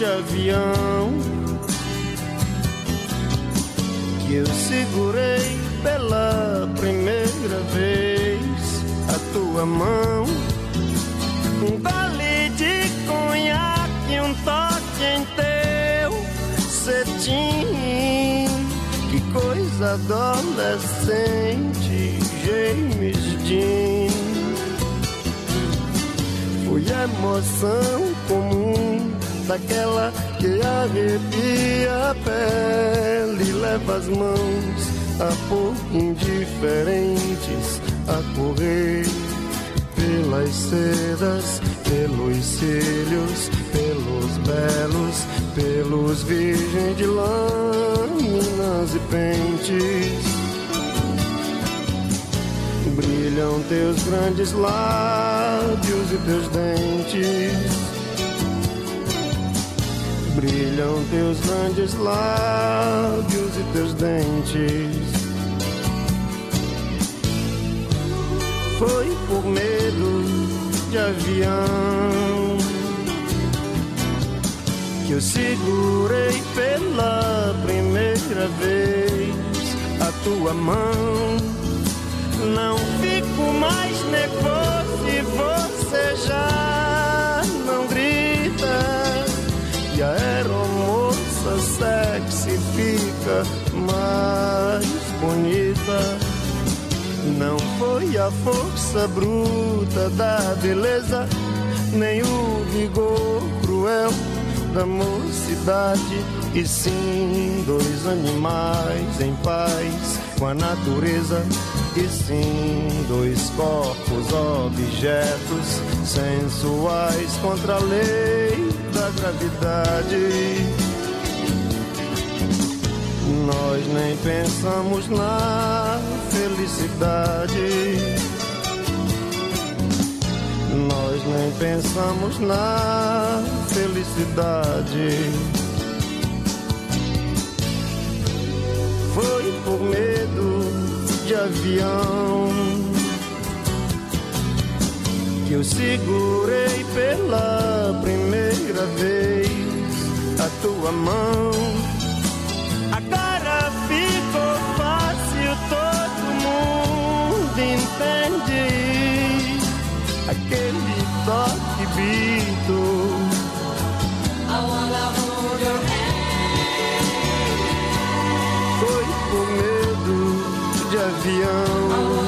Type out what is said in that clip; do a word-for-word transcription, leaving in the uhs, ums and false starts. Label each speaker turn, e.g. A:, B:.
A: de avião que eu segurei pela primeira vez a tua mão. Um gole de conhaque, um toque em teu cetim. Que coisa adolescente, James Dean. Foi emoção comum, daquela que arrepia a pele, leva as mãos a pouco indiferentes a correr pelas sedas, pelos cílios, pelos belos, pelos virgens de lâminas e pentes. Brilham teus grandes lábios e teus dentes. Brilham teus grandes lábios e teus dentes. Foi por medo de avião que eu segurei pela primeira vez a tua mão. Não fico mais nervoso e você já não grita. E a aeromoça sexy fica mais bonita. Não foi a força bruta da beleza, nem o vigor cruel da mocidade, e sim dois animais em paz com a natureza. E sim, dois corpos, objetos sensuais contra a lei da gravidade. Nós nem pensamos na felicidade. Nós nem pensamos na felicidade. Foi por medo de avião que eu segurei pela primeira vez a tua mão. Agora ficou fácil, todo mundo entende aquele toque bito. I wanna hold your hand. Foi por medo de avião.